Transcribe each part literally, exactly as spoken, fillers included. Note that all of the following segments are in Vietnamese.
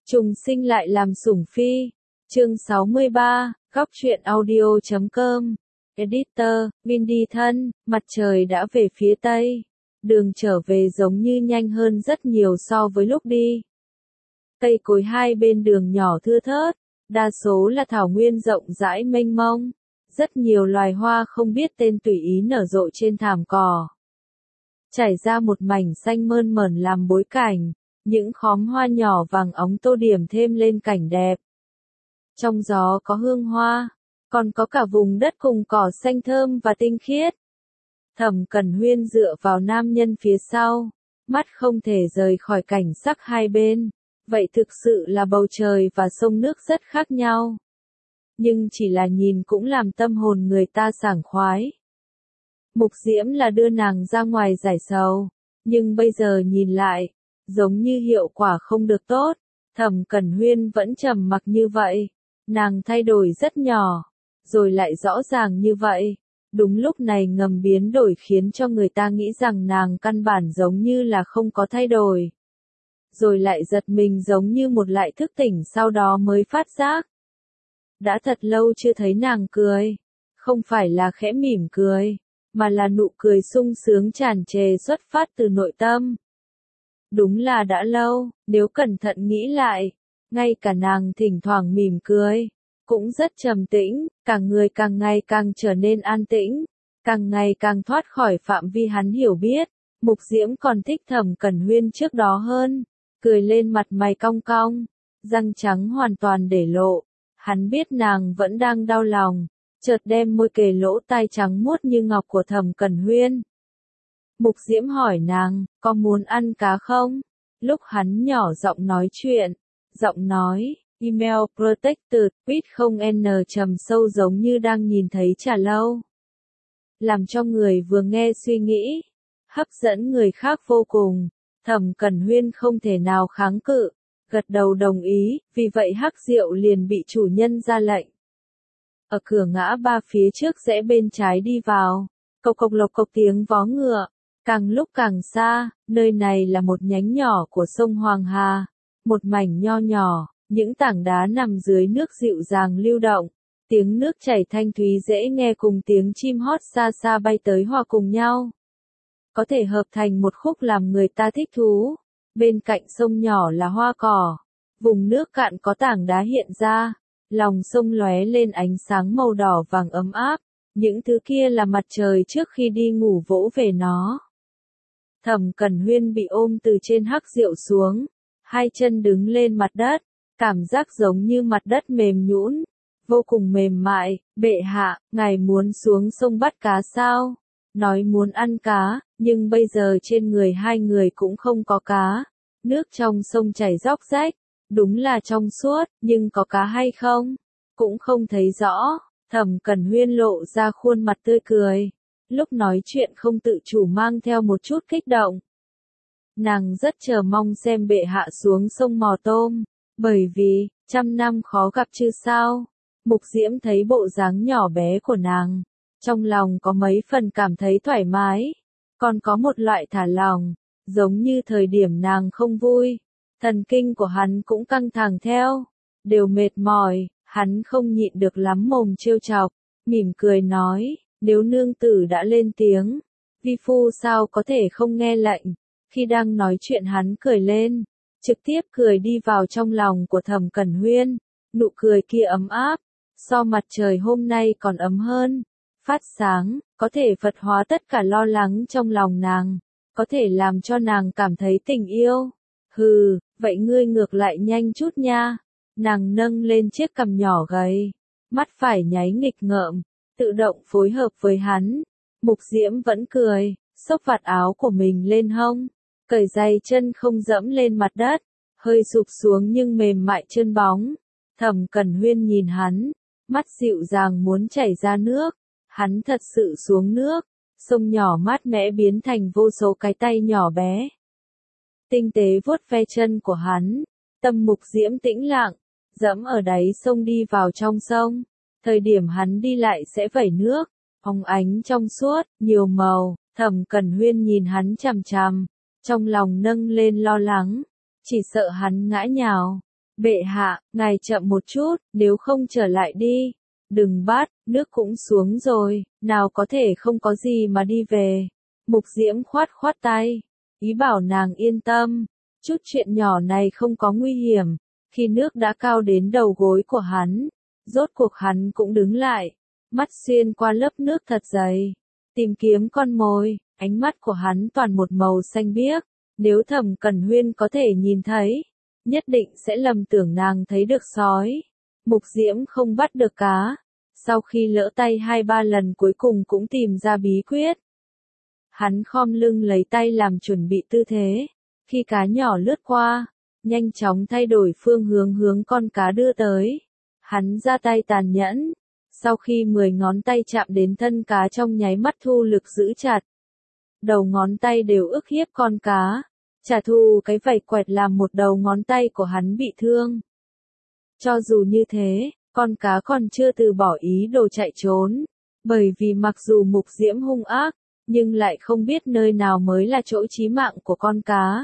Trùng sinh lại làm sủng phi. Chương sáu mươi ba, góc truyện audio chấm com. Editor, Vin đi thân, mặt trời đã về phía tây. Đường trở về giống như nhanh hơn rất nhiều so với lúc đi. Cây cối hai bên đường nhỏ thưa thớt, đa số là thảo nguyên rộng rãi mênh mông. Rất nhiều loài hoa không biết tên tùy ý nở rộ trên thảm cỏ. Trải ra một mảnh xanh mơn mởn làm bối cảnh, những khóm hoa nhỏ vàng óng tô điểm thêm lên cảnh đẹp. Trong gió có hương hoa, còn có cả vùng đất cùng cỏ xanh thơm và tinh khiết. Thẩm Cẩn Huyên dựa vào nam nhân phía sau, mắt không thể rời khỏi cảnh sắc hai bên. Vậy thực sự là bầu trời và sông nước rất khác nhau. Nhưng chỉ là nhìn cũng làm tâm hồn người ta sảng khoái. Mục Diễm là đưa nàng ra ngoài giải sầu, nhưng bây giờ nhìn lại, giống như hiệu quả không được tốt. Thẩm Cẩn Huyên vẫn trầm mặc như vậy, nàng thay đổi rất nhỏ, rồi lại rõ ràng như vậy. Đúng lúc này ngầm biến đổi khiến cho người ta nghĩ rằng nàng căn bản giống như là không có thay đổi. Rồi lại giật mình giống như một lại thức tỉnh sau đó mới phát giác. Đã thật lâu chưa thấy nàng cười, không phải là khẽ mỉm cười, mà là nụ cười sung sướng tràn trề xuất phát từ nội tâm. Đúng là đã lâu, nếu cẩn thận nghĩ lại, ngay cả nàng thỉnh thoảng mỉm cười, cũng rất trầm tĩnh, cả người càng ngày càng trở nên an tĩnh, càng ngày càng thoát khỏi phạm vi hắn hiểu biết. Mục Diễm còn thích Thẩm Cẩn Huyên trước đó hơn, cười lên mặt mày cong cong, răng trắng hoàn toàn để lộ. Hắn biết nàng vẫn đang đau lòng, chợt đem môi kề lỗ tai trắng muốt như ngọc của Thẩm Cẩn Huyên. Mục Diễm hỏi nàng, có muốn ăn cá không? Lúc hắn nhỏ giọng nói chuyện, giọng nói, email protected, with không n trầm sâu giống như đang nhìn thấy trà lâu. Làm cho người vừa nghe suy nghĩ, hấp dẫn người khác vô cùng. Thẩm Cẩn Huyên không thể nào kháng cự, gật đầu đồng ý, vì vậy hắc rượu liền bị chủ nhân ra lệnh. Ở cửa ngã ba phía trước rẽ bên trái đi vào, cộc cộc lộc cộc tiếng vó ngựa, càng lúc càng xa, nơi này là một nhánh nhỏ của sông Hoàng Hà, một mảnh nho nhỏ, những tảng đá nằm dưới nước dịu dàng lưu động, tiếng nước chảy thanh thúy dễ nghe cùng tiếng chim hót xa xa bay tới hòa cùng nhau. Có thể hợp thành một khúc làm người ta thích thú. Bên cạnh sông nhỏ là hoa cỏ, vùng nước cạn có tảng đá hiện ra, lòng sông lóe lên ánh sáng màu đỏ vàng ấm áp, những thứ kia là mặt trời trước khi đi ngủ vỗ về nó. Thẩm Cẩn Huyên bị ôm từ trên hắc rượu xuống, hai chân đứng lên mặt đất, cảm giác giống như mặt đất mềm nhũn, vô cùng mềm mại. Bệ hạ, ngài muốn xuống sông bắt cá sao? Nói muốn ăn cá, nhưng bây giờ trên người hai người cũng không có cá. Nước trong sông chảy róc rách, đúng là trong suốt, nhưng có cá hay không? Cũng không thấy rõ. Thẩm Cẩn Huyên lộ ra khuôn mặt tươi cười. Lúc nói chuyện không tự chủ mang theo một chút kích động. Nàng rất chờ mong xem bệ hạ xuống sông mò tôm, bởi vì, trăm năm khó gặp chứ sao. Mục Diễm thấy bộ dáng nhỏ bé của nàng, trong lòng có mấy phần cảm thấy thoải mái, còn có một loại thả lòng, giống như thời điểm nàng không vui, thần kinh của hắn cũng căng thẳng theo, đều mệt mỏi, hắn không nhịn được lắm mồm trêu chọc, mỉm cười nói, nếu nương tử đã lên tiếng, vi phu sao có thể không nghe lệnh. Khi đang nói chuyện hắn cười lên, trực tiếp cười đi vào trong lòng của Thẩm Cẩn Huyên, nụ cười kia ấm áp, so mặt trời hôm nay còn ấm hơn, phát sáng, có thể Phật hóa tất cả lo lắng trong lòng nàng, có thể làm cho nàng cảm thấy tình yêu. Hừ, vậy ngươi ngược lại nhanh chút nha. Nàng nâng lên chiếc cằm nhỏ gầy, mắt phải nháy nghịch ngợm, tự động phối hợp với hắn. Mục Diễm vẫn cười, xốc vạt áo của mình lên hông, cởi giày chân không dẫm lên mặt đất, hơi sụp xuống nhưng mềm mại chân bóng. Thẩm Cẩn Huyên nhìn hắn, mắt dịu dàng muốn chảy ra nước. Hắn thật sự xuống nước, sông nhỏ mát mẻ biến thành vô số cái tay nhỏ bé. Tinh tế vuốt ve chân của hắn, tâm Mục Diễm tĩnh lặng, dẫm ở đáy sông đi vào trong sông. Thời điểm hắn đi lại sẽ vẩy nước, óng ánh trong suốt, nhiều màu. Thẩm Cẩn Huyên nhìn hắn chằm chằm, trong lòng nâng lên lo lắng, chỉ sợ hắn ngã nhào. Bệ hạ, ngài chậm một chút, nếu không trở lại đi. Đừng bắt, nước cũng xuống rồi, nào có thể không có gì mà đi về. Mục Diễm khoát khoát tay, ý bảo nàng yên tâm, chút chuyện nhỏ này không có nguy hiểm. Khi nước đã cao đến đầu gối của hắn, rốt cuộc hắn cũng đứng lại, mắt xuyên qua lớp nước thật dày, tìm kiếm con mồi, ánh mắt của hắn toàn một màu xanh biếc. Nếu Thẩm Cẩn Huyên có thể nhìn thấy, nhất định sẽ lầm tưởng nàng thấy được sói. Mục Diễm không bắt được cá, sau khi lỡ tay hai ba lần cuối cùng cũng tìm ra bí quyết. Hắn khom lưng lấy tay làm chuẩn bị tư thế, khi cá nhỏ lướt qua, nhanh chóng thay đổi phương hướng hướng con cá đưa tới. Hắn ra tay tàn nhẫn, sau khi mười ngón tay chạm đến thân cá trong nháy mắt thu lực giữ chặt. Đầu ngón tay đều ức hiếp con cá, trả thù cái vảy quẹt làm một đầu ngón tay của hắn bị thương. Cho dù như thế, con cá còn chưa từ bỏ ý đồ chạy trốn, bởi vì mặc dù Mục Diễm hung ác, nhưng lại không biết nơi nào mới là chỗ chí mạng của con cá.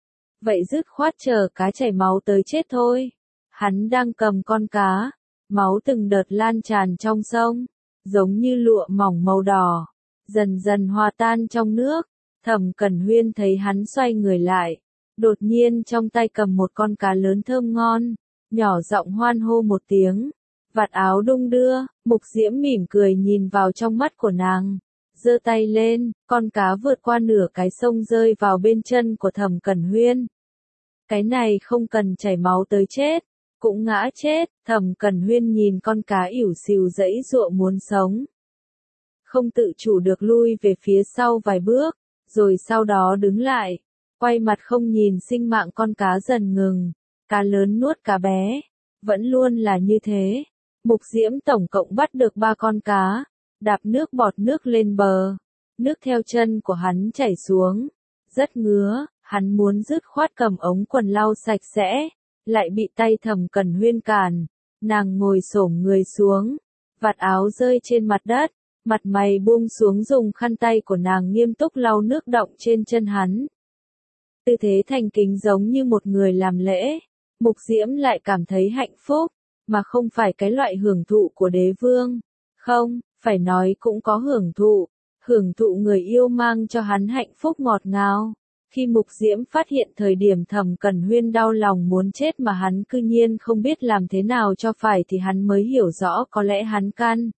Vậy dứt khoát chờ cá chảy máu tới chết thôi. Hắn đang cầm con cá, máu từng đợt lan tràn trong sông, giống như lụa mỏng màu đỏ, dần dần hòa tan trong nước. Thẩm Cẩn Huyên thấy hắn xoay người lại, đột nhiên trong tay cầm một con cá lớn thơm ngon, nhỏ giọng hoan hô một tiếng, vạt áo đung đưa. Mục Diễm mỉm cười nhìn vào trong mắt của nàng, giơ tay lên, con cá vượt qua nửa cái sông rơi vào bên chân của Thẩm Cẩn Huyên. Cái này không cần chảy máu tới chết, cũng ngã chết. Thẩm Cẩn Huyên nhìn con cá ỉu xìu giãy giụa muốn sống, không tự chủ được lui về phía sau vài bước, rồi sau đó đứng lại, quay mặt không nhìn sinh mạng con cá dần ngừng. Cá lớn nuốt cá bé, vẫn luôn là như thế. Mục Diễm tổng cộng bắt được ba con cá, đạp nước bọt nước lên bờ, nước theo chân của hắn chảy xuống, rất ngứa. Hắn muốn dứt khoát cầm ống quần lau sạch sẽ, lại bị tay Thẩm Cẩn Huyên cản. Nàng ngồi xổm người xuống, vạt áo rơi trên mặt đất, mặt mày buông xuống, dùng khăn tay của nàng nghiêm túc lau nước đọng trên chân hắn. Tư thế thành kính giống như một người làm lễ. Mục Diễm lại cảm thấy hạnh phúc, mà không phải cái loại hưởng thụ của đế vương. Không, phải nói cũng có hưởng thụ, hưởng thụ người yêu mang cho hắn hạnh phúc ngọt ngào. Khi Mục Diễm phát hiện thời điểm Thẩm Cẩn Huyên đau lòng muốn chết mà hắn cư nhiên không biết làm thế nào cho phải thì hắn mới hiểu rõ có lẽ hắn căn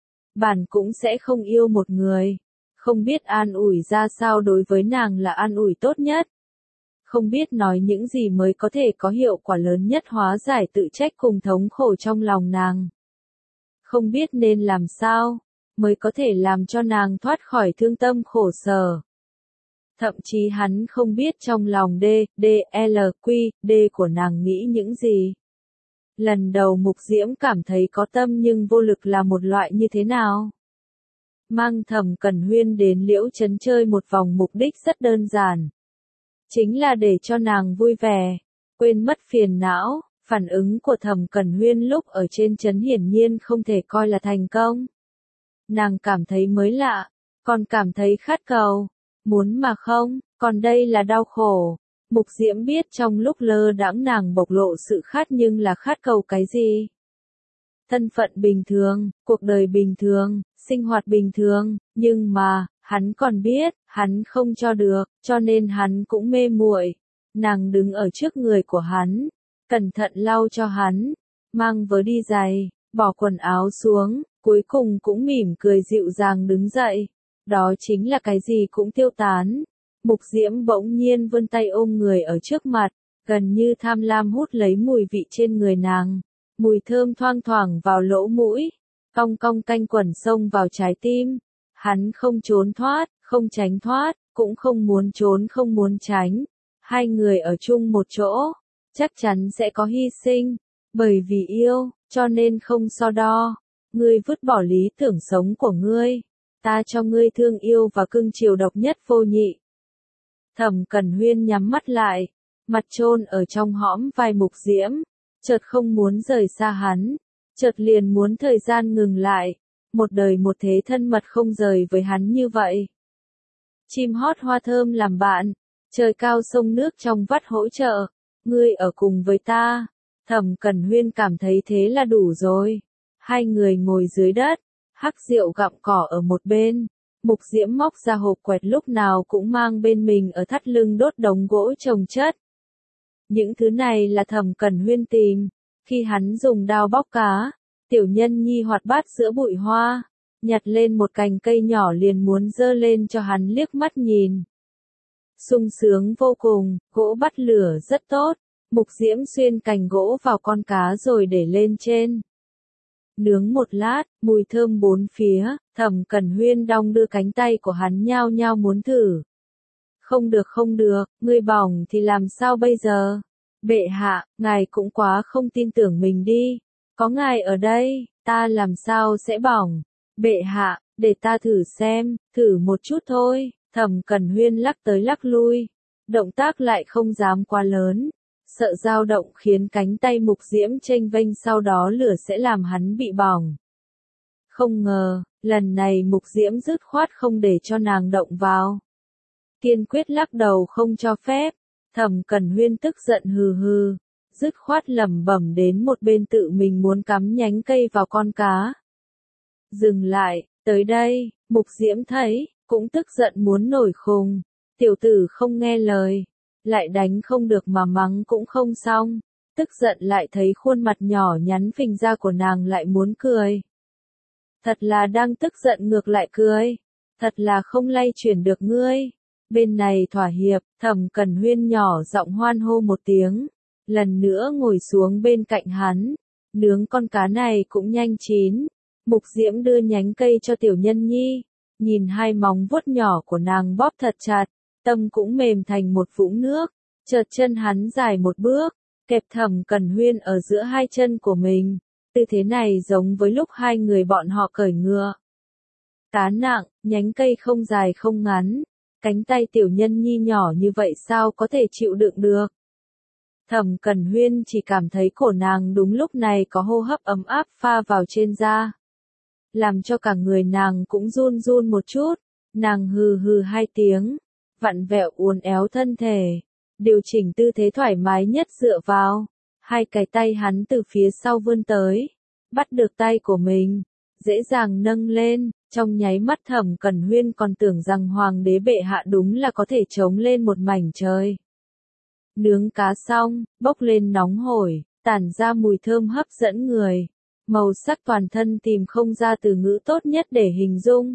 bản cũng sẽ không yêu một người, không biết an ủi ra sao đối với nàng là an ủi tốt nhất, không biết nói những gì mới có thể có hiệu quả lớn nhất hóa giải tự trách cùng thống khổ trong lòng nàng, không biết nên làm sao mới có thể làm cho nàng thoát khỏi thương tâm khổ sở. Thậm chí hắn không biết trong lòng D, D, L, Q, D của nàng nghĩ những gì. Lần đầu Mục Diễm cảm thấy có tâm nhưng vô lực là một loại như thế nào. Mang Thẩm Cẩn Huyên đến Liễu Trấn chơi một vòng mục đích rất đơn giản. Chính là để cho nàng vui vẻ, quên mất phiền não. Phản ứng của Thẩm Cẩn Huyên lúc ở trên trấn hiển nhiên không thể coi là thành công. Nàng cảm thấy mới lạ, còn cảm thấy khát cầu. Muốn mà không, còn đây là đau khổ. Mục Diễm biết trong lúc lơ đãng nàng bộc lộ sự khát nhưng là khát cầu cái gì? Thân phận bình thường, cuộc đời bình thường, sinh hoạt bình thường, nhưng mà, hắn còn biết, hắn không cho được, cho nên hắn cũng mê muội. Nàng đứng ở trước người của hắn, cẩn thận lau cho hắn, mang vớ đi giày, bỏ quần áo xuống, cuối cùng cũng mỉm cười dịu dàng đứng dậy. Đó chính là cái gì cũng tiêu tán. Mục Diễm bỗng nhiên vươn tay ôm người ở trước mặt, gần như tham lam hút lấy mùi vị trên người nàng. Mùi thơm thoang thoảng vào lỗ mũi, cong cong canh quẩn xông vào trái tim. Hắn không trốn thoát, không tránh thoát, cũng không muốn trốn không muốn tránh. Hai người ở chung một chỗ, chắc chắn sẽ có hy sinh. Bởi vì yêu, cho nên không so đo. Ngươi vứt bỏ lý tưởng sống của ngươi. Ta cho ngươi thương yêu và cưng chiều độc nhất vô nhị. Thẩm Cẩn Huyên nhắm mắt lại, mặt chôn ở trong hõm vai Mục Diễm, chợt không muốn rời xa hắn, chợt liền muốn thời gian ngừng lại, một đời một thế thân mật không rời với hắn như vậy. Chim hót hoa thơm làm bạn, trời cao sông nước trong vắt hỗ trợ, ngươi ở cùng với ta, Thẩm Cẩn Huyên cảm thấy thế là đủ rồi. Hai người ngồi dưới đất, Hắc Diệu gặm cỏ ở một bên. Mục Diễm móc ra hộp quẹt lúc nào cũng mang bên mình ở thắt lưng đốt đống gỗ chồng chất. Những thứ này là Thẩm Cẩn Huyên tìm. Khi hắn dùng dao bóc cá, Tiểu Nhân Nhi hoạt bát giữa bụi hoa, nhặt lên một cành cây nhỏ liền muốn giơ lên cho hắn liếc mắt nhìn. Sung sướng vô cùng, gỗ bắt lửa rất tốt. Mục Diễm xuyên cành gỗ vào con cá rồi để lên trên. Nướng một lát, mùi thơm bốn phía, Thẩm Cẩn Huyên đong đưa cánh tay của hắn nhao nhao muốn thử. Không được không được, ngươi bỏng thì làm sao bây giờ? Bệ hạ, ngài cũng quá không tin tưởng mình đi. Có ngài ở đây, ta làm sao sẽ bỏng? Bệ hạ, để ta thử xem, thử một chút thôi. Thẩm Cẩn Huyên lắc tới lắc lui. Động tác lại không dám quá lớn. Sợ dao động khiến cánh tay Mục Diễm chênh vênh, sau đó lửa sẽ làm hắn bị bỏng. Không ngờ, lần này Mục Diễm dứt khoát không để cho nàng động vào. Kiên quyết lắc đầu không cho phép. Thẩm Cẩn Huyên tức giận hừ hừ, dứt khoát lẩm bẩm đến một bên tự mình muốn cắm nhánh cây vào con cá. Dừng lại, tới đây, Mục Diễm thấy, cũng tức giận muốn nổi khùng. Tiểu tử không nghe lời. Lại đánh không được mà mắng cũng không xong, tức giận lại thấy khuôn mặt nhỏ nhắn phình ra của nàng lại muốn cười. Thật là đang tức giận ngược lại cười, thật là không lay chuyển được ngươi. Bên này thỏa hiệp, Thẩm Cẩn Huyên nhỏ giọng hoan hô một tiếng, lần nữa ngồi xuống bên cạnh hắn, nướng con cá này cũng nhanh chín. Mục Diễm đưa nhánh cây cho Tiểu Nhân Nhi, nhìn hai móng vuốt nhỏ của nàng bóp thật chặt. Tâm cũng mềm thành một vũng nước, chợt chân hắn dài một bước, kẹp Thẩm Cẩn Huyên ở giữa hai chân của mình. Tư thế này giống với lúc hai người bọn họ cởi ngựa. Cá nặng, nhánh cây không dài không ngắn, cánh tay Tiểu Nhân Nhi nhỏ như vậy sao có thể chịu đựng được. Thẩm Cẩn Huyên chỉ cảm thấy cổ nàng đúng lúc này có hô hấp ấm áp pha vào trên da, làm cho cả người nàng cũng run run một chút. Nàng hừ hừ hai tiếng, vặn vẹo uốn éo thân thể, điều chỉnh tư thế thoải mái nhất dựa vào. Hai cái tay hắn từ phía sau vươn tới, bắt được tay của mình, dễ dàng nâng lên. Trong nháy mắt Thẩm Cẩn Huyên còn tưởng rằng Hoàng đế bệ hạ đúng là có thể trống lên một mảnh trời. Nướng cá xong, bốc lên nóng hổi, tản ra mùi thơm hấp dẫn người. Màu sắc toàn thân tìm không ra từ ngữ tốt nhất để hình dung.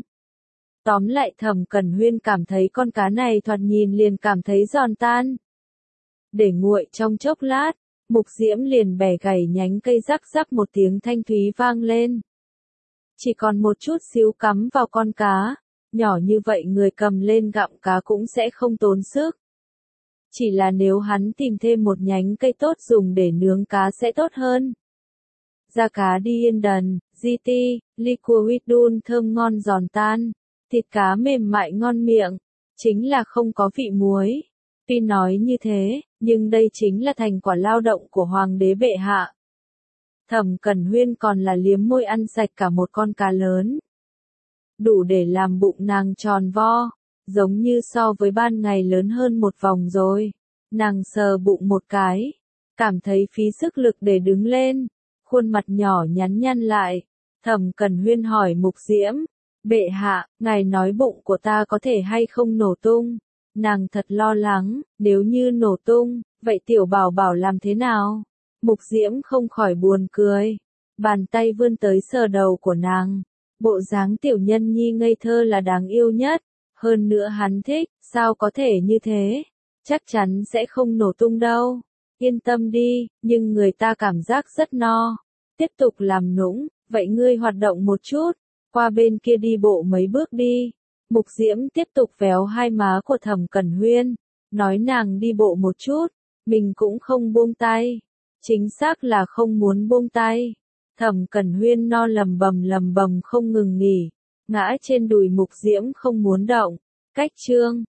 Tóm lại Thẩm Cẩn Huyên cảm thấy con cá này thoạt nhìn liền cảm thấy giòn tan. Để nguội trong chốc lát, Mục Diễm liền bẻ gãy nhánh cây, rắc rắc một tiếng thanh thúy vang lên. Chỉ còn một chút xíu cắm vào con cá, nhỏ như vậy người cầm lên gặm cá cũng sẽ không tốn sức. Chỉ là nếu hắn tìm thêm một nhánh cây tốt dùng để nướng cá sẽ tốt hơn. Da cá Dienden, giê tê, liquidun thơm ngon giòn tan, thịt cá mềm mại ngon miệng, chính là không có vị muối. Tuy nói như thế, nhưng đây chính là thành quả lao động của Hoàng đế bệ hạ. Thẩm Cẩn Huyên còn là liếm môi ăn sạch cả một con cá lớn. Đủ để làm bụng nàng tròn vo, giống như so với ban ngày lớn hơn một vòng rồi. Nàng sờ bụng một cái, cảm thấy phí sức lực để đứng lên, khuôn mặt nhỏ nhắn nhăn lại. Thẩm Cẩn Huyên hỏi Mục Diễm, bệ hạ, ngài nói bụng của ta có thể hay không nổ tung? Nàng thật lo lắng, nếu như nổ tung, vậy tiểu bảo bảo làm thế nào? Mục Diễm không khỏi buồn cười, bàn tay vươn tới sờ đầu của nàng. Bộ dáng Tiểu Nhân Nhi ngây thơ là đáng yêu nhất, hơn nữa hắn thích, sao có thể như thế? Chắc chắn sẽ không nổ tung đâu. Yên tâm đi, nhưng người ta cảm giác rất no. Tiếp tục làm nũng, vậy ngươi hoạt động một chút, qua bên kia đi bộ mấy bước đi. Mục Diễm tiếp tục véo hai má của Thẩm Cẩn Huyên, nói nàng đi bộ một chút, mình cũng không buông tay. Chính xác là không muốn buông tay. Thẩm Cẩn Huyên no lầm bầm lầm bầm không ngừng nghỉ, ngã trên đùi Mục Diễm không muốn động. Cách chương